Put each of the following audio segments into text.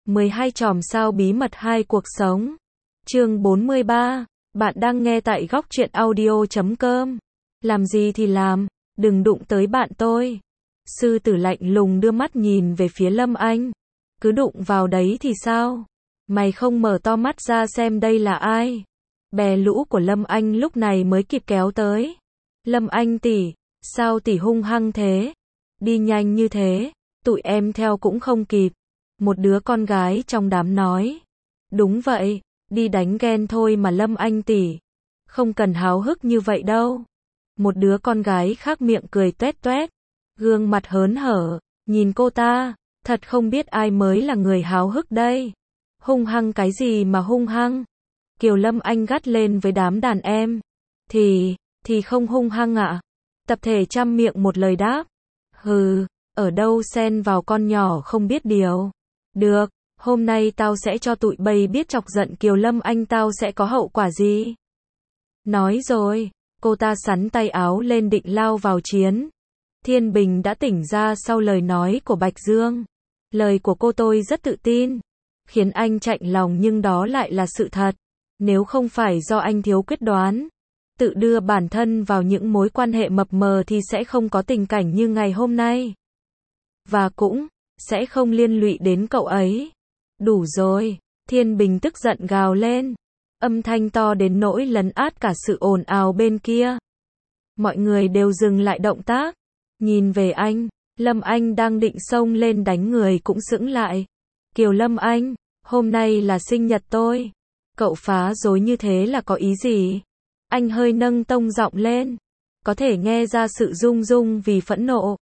12 chòm sao bí mật 2 cuộc sống. Chương 43. Bạn đang nghe tại góc truyện audio.com. Làm gì thì làm, đừng đụng tới bạn tôi. Sư tử lạnh lùng đưa mắt nhìn về phía Lâm Anh. Cứ đụng vào đấy thì sao? Mày không mở to mắt ra xem đây là ai? Bè lũ của Lâm Anh lúc này mới kịp kéo tới. Lâm Anh tỷ, sao tỷ hung hăng thế? Đi nhanh như thế, tụi em theo cũng không kịp. Một đứa con gái trong đám nói. Đúng vậy, đi đánh ghen thôi mà Lâm Anh tỷ. Không cần háo hức như vậy đâu. Một đứa con gái khác miệng cười tuét tuét. Gương mặt hớn hở, nhìn cô ta, thật không biết ai mới là người háo hức đây. Hung hăng cái gì mà hung hăng? Kiều Lâm Anh gắt lên với đám đàn em. Thì không hung hăng ạ. Tập thể trăm miệng một lời đáp. Hừ, ở đâu xen vào con nhỏ không biết điều. Được, hôm nay tao sẽ cho tụi bay biết chọc giận Kiều Lâm Anh tao sẽ có hậu quả gì. Nói rồi, cô ta xắn tay áo lên định lao vào chiến. Thiên Bình đã tỉnh ra sau lời nói của Bạch Dương. Lời của cô tôi rất tự tin, khiến anh chạnh lòng nhưng đó lại là sự thật. Nếu không phải do anh thiếu quyết đoán, tự đưa bản thân vào những mối quan hệ mập mờ thì sẽ không có tình cảnh như ngày hôm nay. Và cũng sẽ không liên lụy đến cậu ấy. Đủ rồi, Thiên Bình tức giận gào lên. Âm thanh to đến nỗi lấn át cả sự ồn ào bên kia. Mọi người đều dừng lại động tác. Nhìn về anh, Lâm Anh đang định xông lên đánh người cũng sững lại. Kiều Lâm Anh, hôm nay là sinh nhật tôi. Cậu phá rối như thế là có ý gì? Anh hơi nâng tông giọng lên. Có thể nghe ra sự rung rung vì phẫn nộ.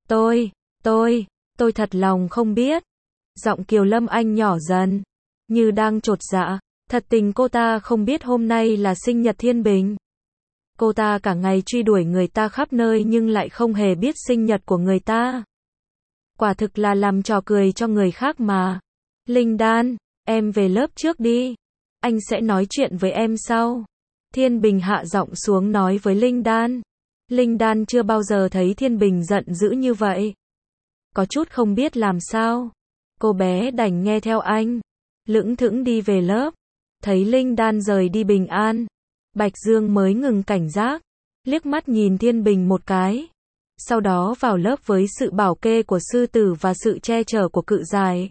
Tôi thật lòng không biết. Giọng Kiều Lâm Anh nhỏ dần, như đang chột dạ. Thật tình cô ta không biết hôm nay là sinh nhật Thiên Bình. Cô ta cả ngày truy đuổi người ta khắp nơi nhưng lại không hề biết sinh nhật của người ta. Quả thực là làm trò cười cho người khác mà. Linh Đan, em về lớp trước đi. Anh sẽ nói chuyện với em sau. Thiên Bình hạ giọng xuống nói với Linh Đan. Linh Đan chưa bao giờ thấy Thiên Bình giận dữ như vậy. Có chút không biết làm sao. Cô bé đành nghe theo anh. Lững thững đi về lớp. Thấy Linh Đan rời đi bình an, Bạch Dương mới ngừng cảnh giác, liếc mắt nhìn Thiên Bình một cái. Sau đó vào lớp với sự bảo kê của sư tử và sự che chở của cự dài.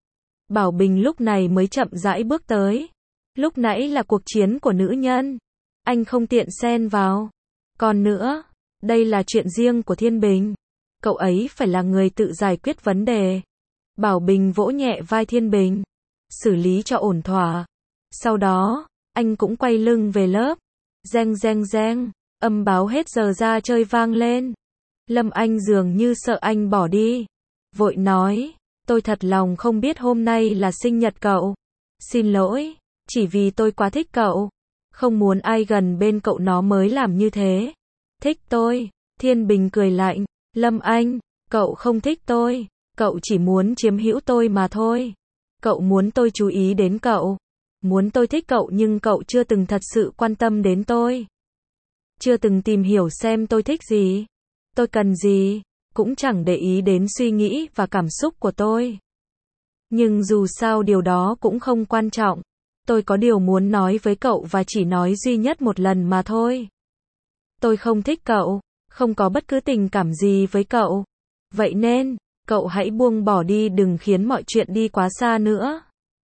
Bảo Bình lúc này mới chậm rãi bước tới. Lúc nãy là cuộc chiến của nữ nhân. Anh không tiện xen vào. Còn nữa, đây là chuyện riêng của Thiên Bình. Cậu ấy phải là người tự giải quyết vấn đề. Bảo Bình vỗ nhẹ vai Thiên Bình. Xử lý cho ổn thỏa. Sau đó, anh cũng quay lưng về lớp. Reng reng reng, âm báo hết giờ ra chơi vang lên. Lâm Anh dường như sợ anh bỏ đi. Vội nói, tôi thật lòng không biết hôm nay là sinh nhật cậu. Xin lỗi, chỉ vì tôi quá thích cậu. Không muốn ai gần bên cậu nó mới làm như thế. Thích tôi, Thiên Bình cười lạnh. Lâm Anh, cậu không thích tôi. Cậu chỉ muốn chiếm hữu tôi mà thôi. Cậu muốn tôi chú ý đến cậu. Muốn tôi thích cậu nhưng cậu chưa từng thật sự quan tâm đến tôi. Chưa từng tìm hiểu xem tôi thích gì. Tôi cần gì. Cũng chẳng để ý đến suy nghĩ và cảm xúc của tôi. Nhưng dù sao điều đó cũng không quan trọng. Tôi có điều muốn nói với cậu và chỉ nói duy nhất một lần mà thôi. Tôi không thích cậu. Không có bất cứ tình cảm gì với cậu. Vậy nên, cậu hãy buông bỏ đi đừng khiến mọi chuyện đi quá xa nữa.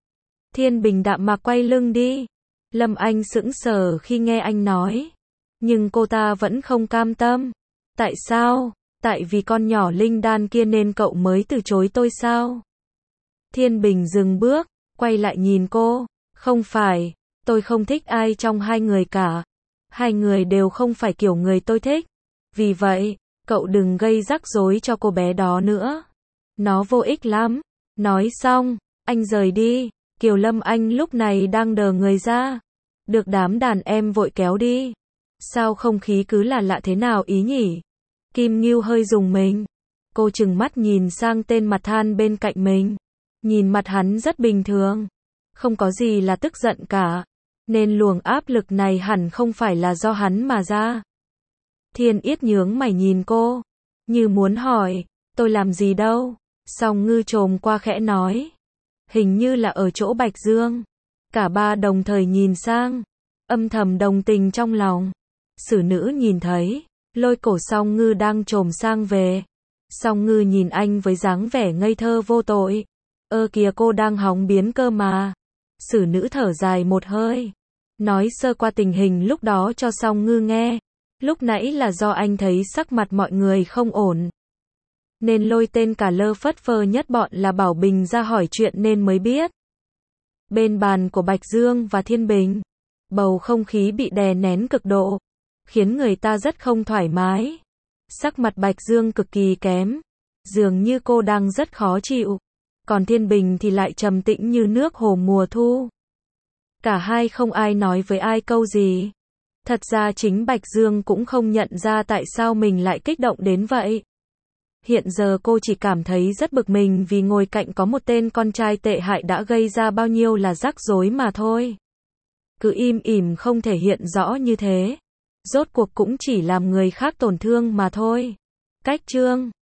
Thiên Bình đạm mạc quay lưng đi. Lâm Anh sững sờ khi nghe anh nói. Nhưng cô ta vẫn không cam tâm. Tại sao? Tại vì con nhỏ Linh Đan kia nên cậu mới từ chối tôi sao? Thiên Bình dừng bước, quay lại nhìn cô. Không phải, tôi không thích ai trong hai người cả. Hai người đều không phải kiểu người tôi thích. Vì vậy, cậu đừng gây rắc rối cho cô bé đó nữa. Nó vô ích lắm. Nói xong, anh rời đi. Kiều Lâm Anh lúc này đang đờ người ra. Được đám đàn em vội kéo đi. Sao không khí cứ là lạ thế nào ý nhỉ? Kim Ngưu hơi rùng mình. Cô trừng mắt nhìn sang tên mặt than bên cạnh mình. Nhìn mặt hắn rất bình thường. Không có gì là tức giận cả. Nên luồng áp lực này hẳn không phải là do hắn mà ra. Thiên Yết nhướng mày nhìn cô. Như muốn hỏi, tôi làm gì đâu. Song Ngư trồm qua khẽ nói. hình như là ở chỗ Bạch Dương. Cả ba đồng thời nhìn sang, âm thầm đồng tình trong lòng. Sử nữ nhìn thấy, lôi cổ Song Ngư đang trồm sang về. Song Ngư nhìn anh với dáng vẻ ngây thơ vô tội. Ơ kìa, cô đang hóng biến cơ mà. Sử nữ thở dài một hơi, nói sơ qua tình hình lúc đó cho Song Ngư nghe. Lúc nãy là do anh thấy sắc mặt mọi người không ổn, nên lôi tên cả lơ phất phơ nhất bọn là Bảo Bình ra hỏi chuyện nên mới biết. Bên bàn của Bạch Dương và Thiên Bình, bầu không khí bị đè nén cực độ, khiến người ta rất không thoải mái. Sắc mặt Bạch Dương cực kỳ kém, dường như cô đang rất khó chịu, còn Thiên Bình thì lại trầm tĩnh như nước hồ mùa thu. Cả hai không ai nói với ai câu gì. Thật ra chính Bạch Dương cũng không nhận ra tại sao mình lại kích động đến vậy. Hiện giờ cô chỉ cảm thấy rất bực mình vì ngồi cạnh có một tên con trai tệ hại đã gây ra bao nhiêu là rắc rối mà thôi. Cứ im ỉm không thể hiện rõ như thế, rốt cuộc cũng chỉ làm người khác tổn thương mà thôi. Cách chương